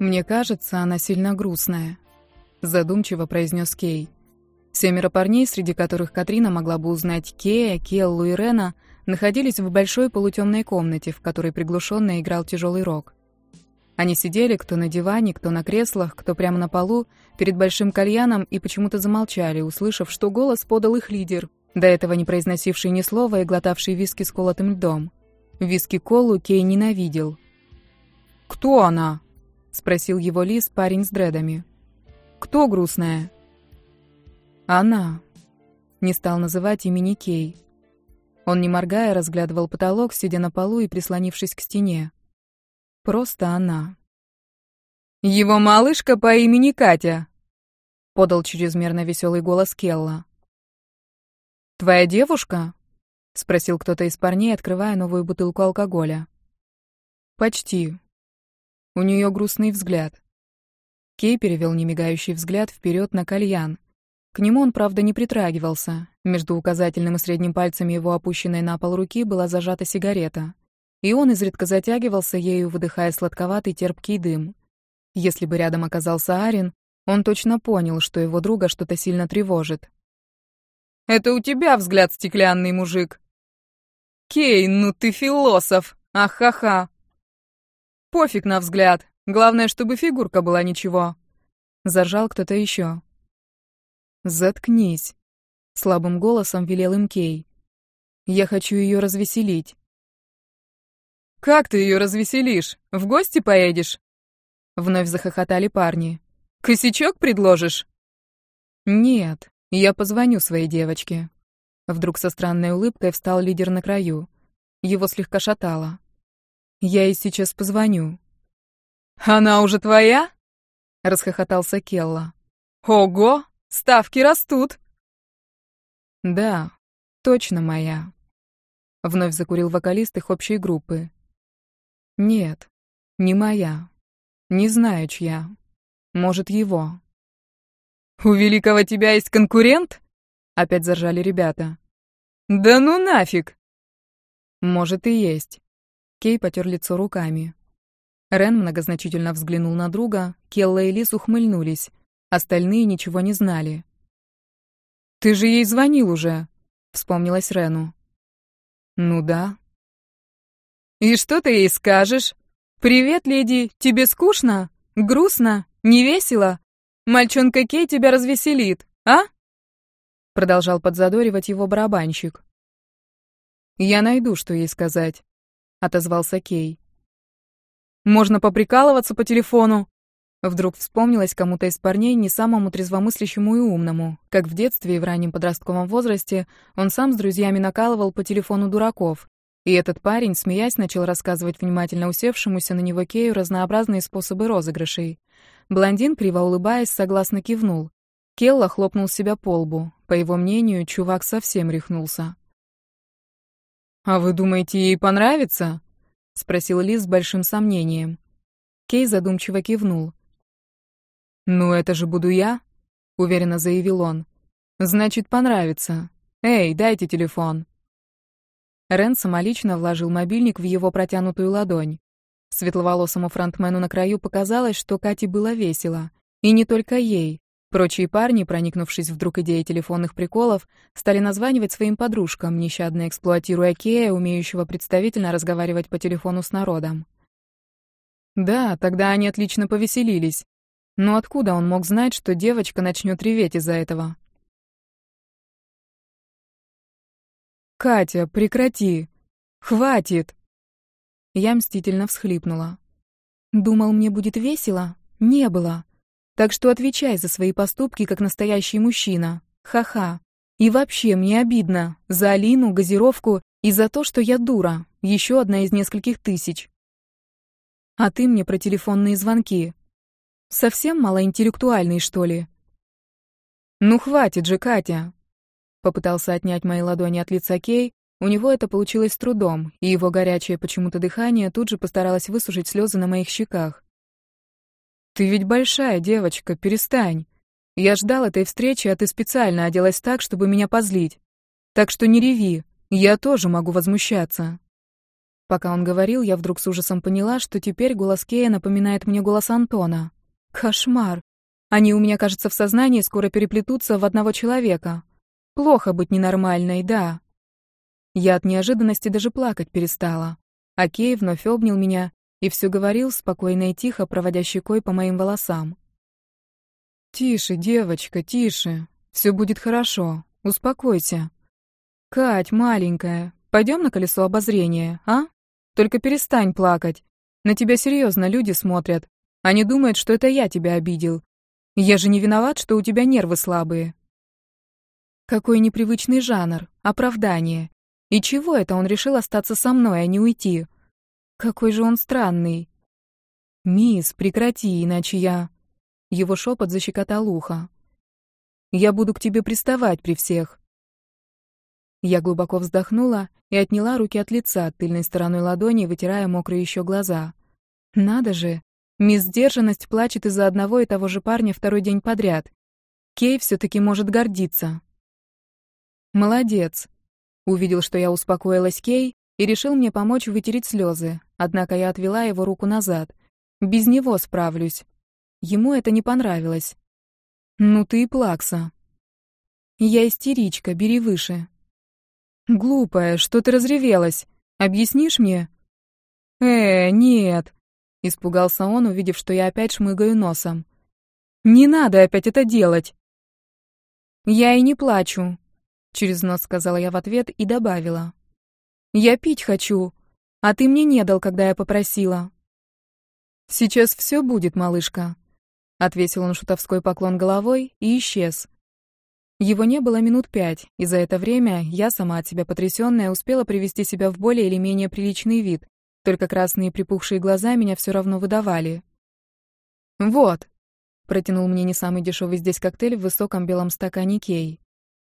«Мне кажется, она сильно грустная», — задумчиво произнес Кей. 7 парней, среди которых Катрина могла бы узнать Кея, Келлу и Рена, находились в большой полутемной комнате, в которой приглушенно играл тяжелый рок. Они сидели кто на диване, кто на креслах, кто прямо на полу, перед большим кальяном и почему-то замолчали, услышав, что голос подал их лидер, до этого не произносивший ни слова и глотавший виски с колотым льдом. Виски-колу Кей ненавидел. «Кто она?» — спросил его Лис, парень с дредами. «Кто грустная?» «Она». Не стал называть имени Кей. Он, не моргая, разглядывал потолок, сидя на полу и прислонившись к стене. Просто она. «Его малышка по имени Катя», — подал чрезмерно веселый голос Келла. «Твоя девушка?» — спросил кто-то из парней, открывая новую бутылку алкоголя. «Почти. У нее грустный взгляд». Кей перевел немигающий взгляд вперед на кальян. К нему он, правда, не притрагивался. Между указательным и средним пальцами его опущенной на пол руки была зажата сигарета. И он изредка затягивался ею, выдыхая сладковатый терпкий дым. Если бы рядом оказался Арин, он точно понял, что его друга что-то сильно тревожит. «Это у тебя взгляд стеклянный, мужик!» «Кей, ну ты философ! Ахаха!» «Пофиг на взгляд, главное, чтобы фигурка была ничего!» Заржал кто-то еще. «Заткнись!» — слабым голосом велел им Кей. «Я хочу ее развеселить». «Как ты ее развеселишь? В гости поедешь?» Вновь захохотали парни. «Косячок предложишь?» «Нет, я позвоню своей девочке». Вдруг со странной улыбкой встал лидер на краю. Его слегка шатало. «Я ей сейчас позвоню». «Она уже твоя?» — расхохотался Келла. «Ого! Ставки растут!» «Да, точно моя». Вновь закурил вокалист их общей группы. «Нет, не моя. Не знаю, чья. Может, его». «У великого тебя есть конкурент?» Опять заржали ребята. «Да ну нафиг!» «Может, и есть». Кей потер лицо руками. Рен многозначительно взглянул на друга, Келла и Лис ухмыльнулись. Остальные ничего не знали. «Ты же ей звонил уже», — вспомнилась Рену. «Ну да». «И что ты ей скажешь? Привет, леди, тебе скучно? Грустно? Не весело? Мальчонка Кей тебя развеселит, а?» Продолжал подзадоривать его барабанщик. «Я найду, что ей сказать», — отозвался Кей. «Можно поприкалываться по телефону». Вдруг вспомнилось кому-то из парней, не самому трезвомыслящему и умному, как в детстве и в раннем подростковом возрасте он сам с друзьями накалывал по телефону дураков. И этот парень, смеясь, начал рассказывать внимательно усевшемуся на него Кею разнообразные способы розыгрышей. Блондин, криво улыбаясь, согласно кивнул. Келла хлопнул себя по лбу. По его мнению, чувак совсем рехнулся. «А вы думаете, ей понравится?» — спросил Лис с большим сомнением. Кей задумчиво кивнул. «Ну, это же буду я», — уверенно заявил он. «Значит, понравится. Эй, дайте телефон». Рен самолично вложил мобильник в его протянутую ладонь. Светловолосому фронтмену на краю показалось, что Кате было весело. И не только ей. Прочие парни, проникнувшись вдруг идеей телефонных приколов, стали названивать своим подружкам, нещадно эксплуатируя Кея, умеющего представительно разговаривать по телефону с народом. Да, тогда они отлично повеселились. Но откуда он мог знать, что девочка начнет реветь из-за этого? «Катя, прекрати! Хватит!» Я мстительно всхлипнула. «Думал, мне будет весело? Не было. Так что отвечай за свои поступки, как настоящий мужчина. Ха-ха. И вообще, мне обидно. За Алину, газировку и за то, что я дура. Еще одна из нескольких тысяч. А ты мне про телефонные звонки. Совсем малоинтеллектуальный, что ли?» «Ну хватит же, Катя!» Попытался отнять мои ладони от лица Кей. У него это получилось с трудом, и его горячее почему-то дыхание тут же постаралось высушить слезы на моих щеках. «Ты ведь большая девочка, перестань. Я ждал этой встречи, а ты специально оделась так, чтобы меня позлить. Так что не реви, я тоже могу возмущаться». Пока он говорил, я вдруг с ужасом поняла, что теперь голос Кея напоминает мне голос Антона. Кошмар. Они у меня, кажется, в сознании скоро переплетутся в одного человека. Плохо быть ненормальной, да. Я от неожиданности даже плакать перестала. А Кей вновь обнял меня и все говорил спокойно и тихо, проводя щекой по моим волосам. «Тише, девочка, тише. Все будет хорошо. Успокойся. Кать, маленькая, пойдем на колесо обозрения, а? Только перестань плакать. На тебя серьезно люди смотрят. Они думают, что это я тебя обидел. Я же не виноват, что у тебя нервы слабые». Какой непривычный жанр, оправдание. И чего это он решил остаться со мной, а не уйти? Какой же он странный. «Мисс, прекрати, иначе я...» Его шепот защекотал ухо. «Я буду к тебе приставать при всех». Я глубоко вздохнула и отняла руки от лица, тыльной стороной ладони, вытирая мокрые еще глаза. Надо же, мисс Сдержанность плачет из-за одного и того же парня второй день подряд. Кей все-таки может гордиться. «Молодец», — увидел, что я успокоилась Кей, и решил мне помочь вытереть слезы, однако я отвела его руку назад. Без него справлюсь. Ему это не понравилось. «Ну ты и плакса». «Я истеричка, бери выше». «Глупая, что ты разревелась? Объяснишь мне?» Нет», — испугался он, увидев, что я опять шмыгаю носом. «Не надо опять это делать». «Я и не плачу», — через нос сказала я в ответ и добавила. «Я пить хочу, а ты мне не дал, когда я попросила». «Сейчас все будет, малышка», — ответил он шутовской поклон головой и исчез. Его не было минут 5, и за это время я, сама от себя потрясённая, успела привести себя в более или менее приличный вид, только красные припухшие глаза меня все равно выдавали. «Вот», — протянул мне не самый дешевый здесь коктейль в высоком белом стакане Кей.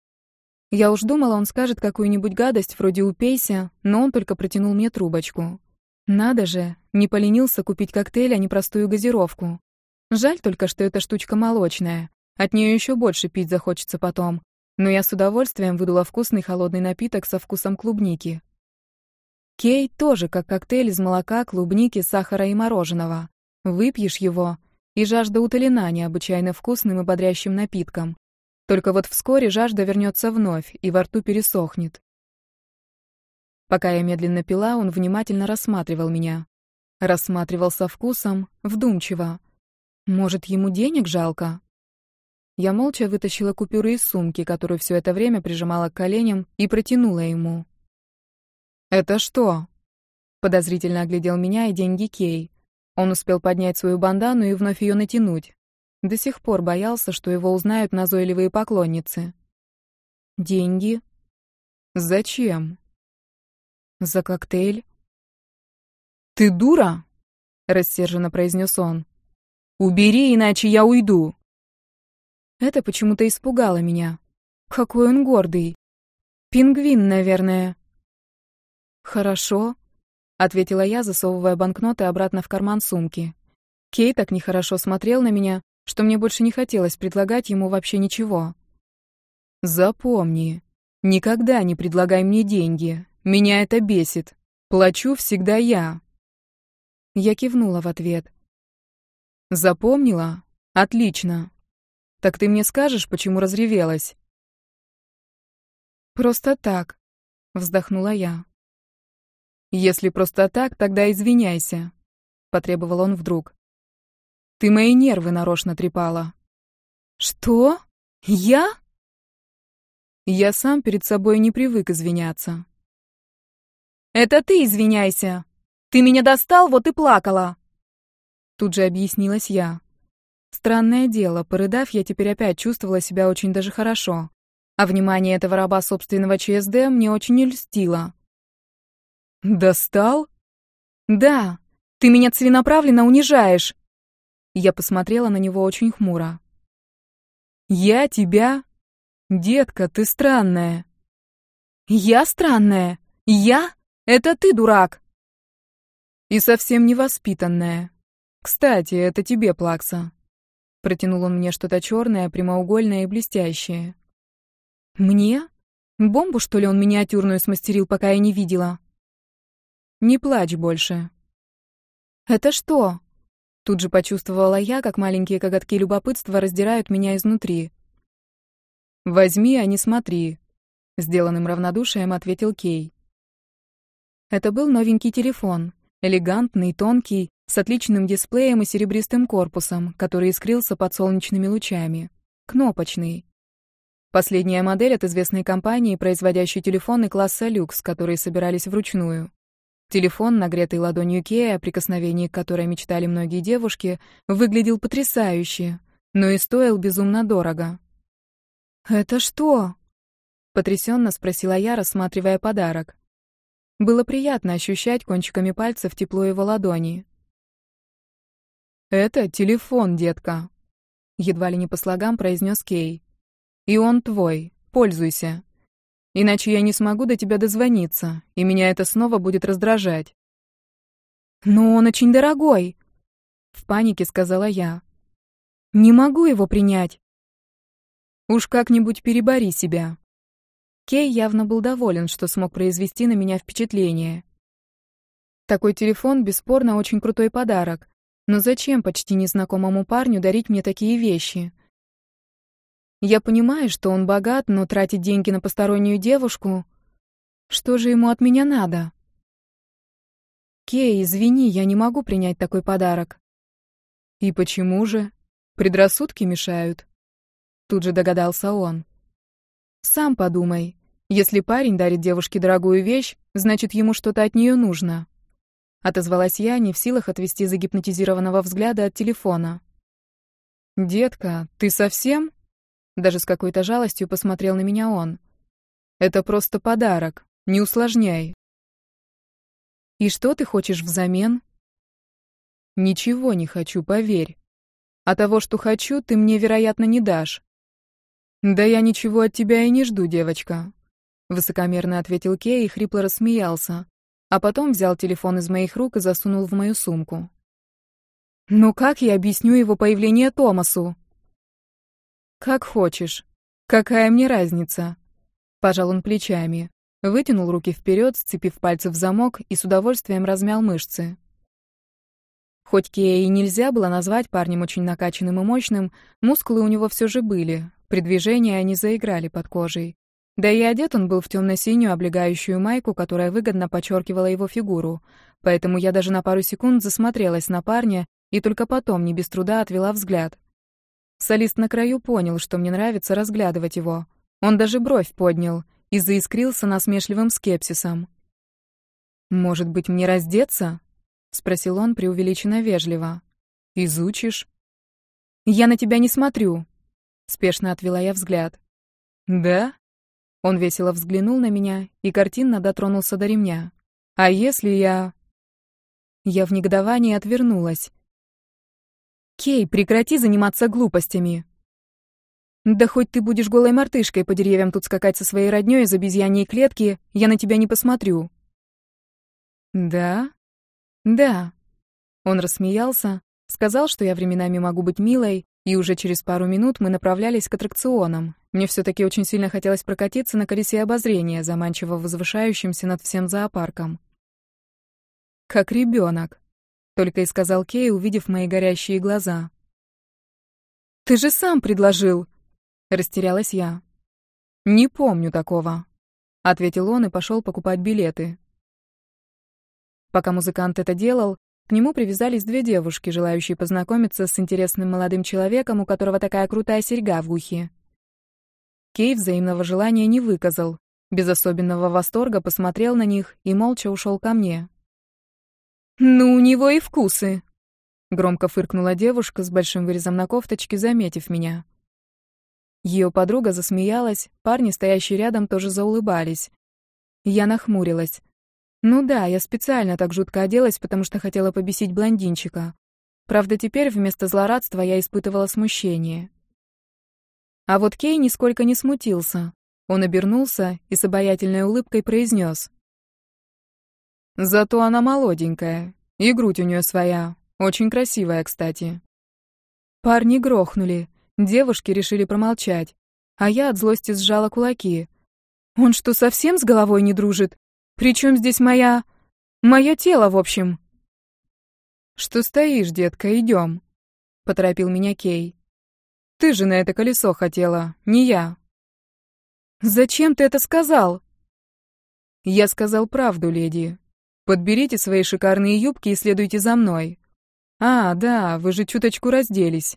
Я уж думала, он скажет какую-нибудь гадость вроде «упейся», но он только протянул мне трубочку. Надо же, не поленился купить коктейль, а не простую газировку. Жаль только, что эта штучка молочная. От нее еще больше пить захочется потом. Но я с удовольствием выдула вкусный холодный напиток со вкусом клубники. Кей тоже как коктейль из молока, клубники, сахара и мороженого. Выпьешь его, и жажда утолена необычайно вкусным и бодрящим напитком. Только вот вскоре жажда вернется вновь, и во рту пересохнет. Пока я медленно пила, он внимательно рассматривал меня. Рассматривал со вкусом, вдумчиво. Может, ему денег жалко? Я молча вытащила купюры из сумки, которую все это время прижимала к коленям, и протянула ему. «Это что?» Подозрительно оглядел меня и деньги Кей. Он успел поднять свою бандану и вновь ее натянуть. До сих пор боялся, что его узнают назойливые поклонницы. «Деньги?» «Зачем?» «За коктейль». «Ты дура?» — рассерженно произнес он. «Убери, иначе я уйду». Это почему-то испугало меня. Какой он гордый. Пингвин, наверное. «Хорошо», — ответила я, засовывая банкноты обратно в карман сумки. Кей так нехорошо смотрел на меня, что мне больше не хотелось предлагать ему вообще ничего. «Запомни, никогда не предлагай мне деньги. Меня это бесит. Плачу всегда я». Я кивнула в ответ. «Запомнила? Отлично. Так ты мне скажешь, почему разревелась?» «Просто так», — вздохнула я. «Если просто так, тогда извиняйся», — потребовал он вдруг. «Ты мои нервы нарочно трепала». «Что? Я?» Я сам перед собой не привык извиняться. «Это ты извиняйся! Ты меня достал, вот и плакала!» Тут же объяснилась я. Странное дело, порыдав, я теперь опять чувствовала себя очень даже хорошо, а внимание этого раба собственного ЧСД мне очень не льстило. «Достал?» «Да, ты меня целенаправленно унижаешь!» Я посмотрела на него очень хмуро. «Я тебя? Детка, ты странная». «Я странная? Я? Это ты, дурак!» «И совсем невоспитанная. Кстати, это тебе, плакса». Протянул он мне что-то черное, прямоугольное и блестящее. «Мне? Бомбу, что ли, он миниатюрную смастерил, пока я не видела?» Не плачь больше». «Это что?» Тут же почувствовала я, как маленькие коготки любопытства раздирают меня изнутри. «Возьми, а не смотри», — сделанным равнодушием ответил Кей. Это был новенький телефон, элегантный, тонкий, с отличным дисплеем и серебристым корпусом, который искрился под солнечными лучами. Кнопочный. Последняя модель от известной компании, производящей телефоны класса люкс, которые собирались вручную. Телефон, нагретый ладонью Кея, о прикосновении к которой мечтали многие девушки, выглядел потрясающе, но и стоил безумно дорого. «Это что?» — потрясенно спросила я, рассматривая подарок. Было приятно ощущать кончиками пальцев тепло его ладони. «Это телефон, детка», — едва ли не по слогам произнес Кей. «И он твой, пользуйся. Иначе я не смогу до тебя дозвониться, и меня это снова будет раздражать». «Но он очень дорогой», — в панике сказала я. «Не могу его принять». «Уж как-нибудь перебори себя». Кей явно был доволен, что смог произвести на меня впечатление. Такой телефон, бесспорно, очень крутой подарок. Но зачем почти незнакомому парню дарить мне такие вещи? Я понимаю, что он богат, но тратить деньги на постороннюю девушку... Что же ему от меня надо? Кей, извини, я не могу принять такой подарок. И почему же? Предрассудки мешают. Тут же догадался он. Сам подумай. Если парень дарит девушке дорогую вещь, значит, ему что-то от нее нужно. Отозвалась я, не в силах отвести загипнотизированного взгляда от телефона. «Детка, ты совсем?» Даже с какой-то жалостью посмотрел на меня он. «Это просто подарок, не усложняй». «И что ты хочешь взамен?» «Ничего не хочу, поверь. А того, что хочу, ты мне, вероятно, не дашь». «Да я ничего от тебя и не жду, девочка», — высокомерно ответил Кей и хрипло рассмеялся, а потом взял телефон из моих рук и засунул в мою сумку. «Ну как я объясню его появление Томасу?» «Как хочешь. Какая мне разница?» Пожал он плечами, вытянул руки вперед, сцепив пальцы в замок и с удовольствием размял мышцы. Хоть Кея и нельзя было назвать парнем очень накачанным и мощным, мускулы у него все же были, при движении они заиграли под кожей. Да и одет он был в темно-синюю облегающую майку, которая выгодно подчеркивала его фигуру, поэтому я даже на пару секунд засмотрелась на парня и только потом не без труда отвела взгляд. Солист на краю понял, что мне нравится разглядывать его. Он даже бровь поднял и заискрился насмешливым скепсисом. «Может быть, мне раздеться?» — спросил он преувеличенно вежливо. «Изучишь?» «Я на тебя не смотрю», — спешно отвела я взгляд. «Да?» Он весело взглянул на меня и картинно дотронулся до ремня. «А если я...» Я в негодовании отвернулась. «Кей, прекрати заниматься глупостями!» «Да хоть ты будешь голой мартышкой по деревьям тут скакать со своей роднёй из обезьяньей клетки, я на тебя не посмотрю». «Да? Да». Он рассмеялся, сказал, что я временами могу быть милой, и уже через пару минут мы направлялись к аттракционам. Мне все-таки очень сильно хотелось прокатиться на колесе обозрения, заманчиво возвышающемся над всем зоопарком. «Как ребенок», — только и сказал Кей, увидев мои горящие глаза. «Ты же сам предложил», — растерялась я. «Не помню такого», — ответил он и пошел покупать билеты. Пока музыкант это делал, к нему привязались две девушки, желающие познакомиться с интересным молодым человеком, у которого такая крутая серьга в ухе. Кей взаимного желания не выказал, без особенного восторга посмотрел на них и молча ушел ко мне. «Ну, у него и вкусы!» — громко фыркнула девушка с большим вырезом на кофточке, заметив меня. Ее подруга засмеялась, парни, стоящие рядом, тоже заулыбались. Я нахмурилась. Ну да, я специально так жутко оделась, потому что хотела побесить блондинчика. Правда, теперь вместо злорадства я испытывала смущение. А вот Кей нисколько не смутился. Он обернулся и с обаятельной улыбкой произнес: «Зато она молоденькая, и грудь у нее своя, очень красивая, кстати». Парни грохнули, девушки решили промолчать, а я от злости сжала кулаки. «Он что, совсем с головой не дружит? Причем здесь моя...» Мое тело, в общем. Что стоишь, детка, идем, поторопил меня Кей. Ты же на это колесо хотела, не я. Зачем ты это сказал? Я сказал правду, леди. Подберите свои шикарные юбки и следуйте за мной. А, да, вы же чуточку разделись.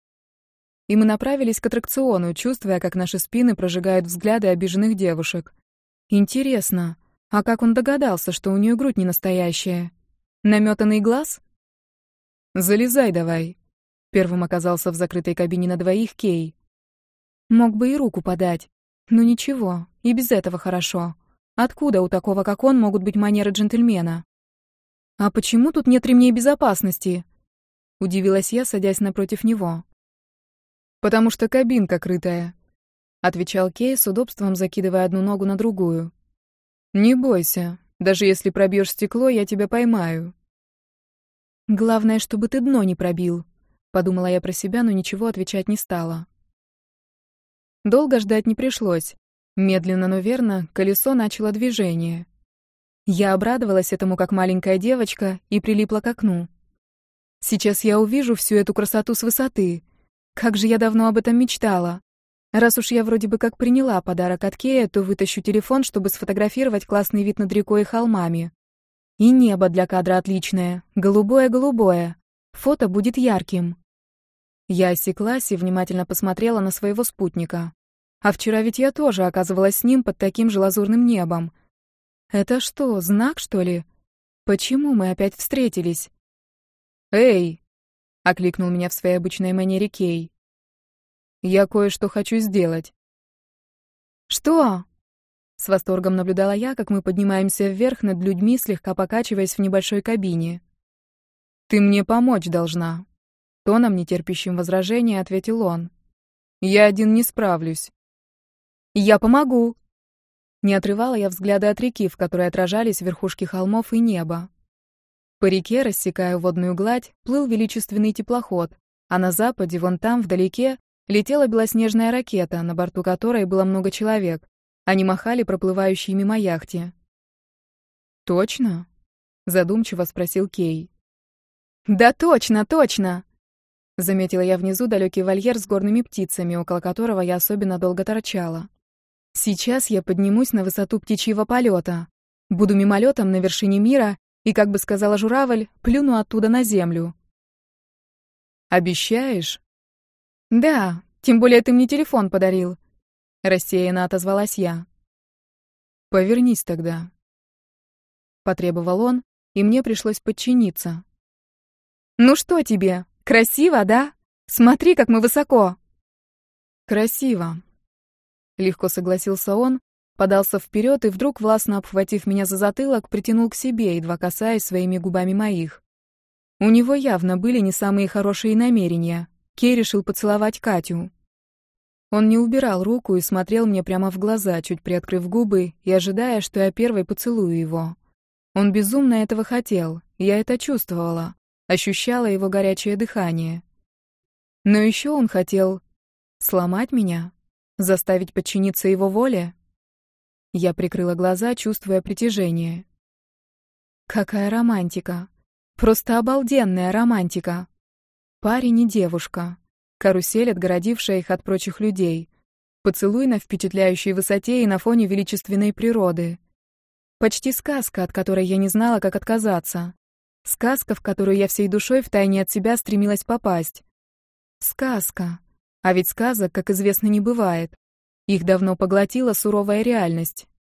И мы направились к аттракциону, чувствуя, как наши спины прожигают взгляды обиженных девушек. Интересно, а как он догадался, что у нее грудь не настоящая? Наметанный глаз? Залезай давай. Первым оказался в закрытой кабине на двоих Кей. Мог бы и руку подать. Но ничего, и без этого хорошо. Откуда у такого, как он, могут быть манеры джентльмена? А почему тут нет ремней безопасности? Удивилась я, садясь напротив него. Потому что кабинка крытая, отвечал Кей, с удобством закидывая одну ногу на другую. Не бойся, даже если пробьешь стекло, я тебя поймаю. Главное, чтобы ты дно не пробил, подумала я про себя, но ничего отвечать не стала. Долго ждать не пришлось. Медленно, но верно, колесо начало движение. Я обрадовалась этому как маленькая девочка и прилипла к окну. Сейчас я увижу всю эту красоту с высоты. Как же я давно об этом мечтала. Раз уж я вроде бы как приняла подарок от Кея, то вытащу телефон, чтобы сфотографировать классный вид над рекой и холмами. И небо для кадра отличное, голубое-голубое. Фото будет ярким. Я осеклась и внимательно посмотрела на своего спутника. А вчера ведь я тоже оказывалась с ним под таким же лазурным небом. Это что, знак, что ли? Почему мы опять встретились? «Эй!» — окликнул меня в своей обычной манере Кей. «Я кое-что хочу сделать». «Что?» С восторгом наблюдала я, как мы поднимаемся вверх над людьми, слегка покачиваясь в небольшой кабине. «Ты мне помочь должна», — тоном, нетерпящим возражения, ответил он. «Я один не справлюсь». «Я помогу!» Не отрывала я взгляда от реки, в которой отражались верхушки холмов и небо. По реке, рассекая водную гладь, плыл величественный теплоход, а на западе, вон там, вдалеке, летела белоснежная ракета, на борту которой было много человек. Они махали проплывающей мимо яхте. «Точно?» — задумчиво спросил Кей. «Да точно, точно!» Заметила я внизу далекий вольер с горными птицами, около которого я особенно долго торчала. Сейчас я поднимусь на высоту птичьего полета. Буду мимолетом на вершине мира и, как бы сказала журавль, плюну оттуда на землю. «Обещаешь?» «Да, тем более ты мне телефон подарил», — рассеянно отозвалась я. «Повернись тогда», — потребовал он, и мне пришлось подчиниться. «Ну что тебе, красиво, да? Смотри, как мы высоко!» «Красиво», — легко согласился он, подался вперед и вдруг, властно обхватив меня за затылок, притянул к себе, едва касаясь своими губами моих. У него явно были не самые хорошие намерения. Кей решил поцеловать Катю. Он не убирал руку и смотрел мне прямо в глаза, чуть приоткрыв губы и ожидая, что я первой поцелую его. Он безумно этого хотел, я это чувствовала, ощущала его горячее дыхание. Но еще он хотел сломать меня, заставить подчиниться его воле. Я прикрыла глаза, чувствуя притяжение. Какая романтика! Просто обалденная романтика! Парень и девушка. Карусель, отгородившая их от прочих людей. Поцелуй на впечатляющей высоте и на фоне величественной природы. Почти сказка, от которой я не знала, как отказаться. Сказка, в которую я всей душой втайне от себя стремилась попасть. Сказка. А ведь сказок, как известно, не бывает. Их давно поглотила суровая реальность.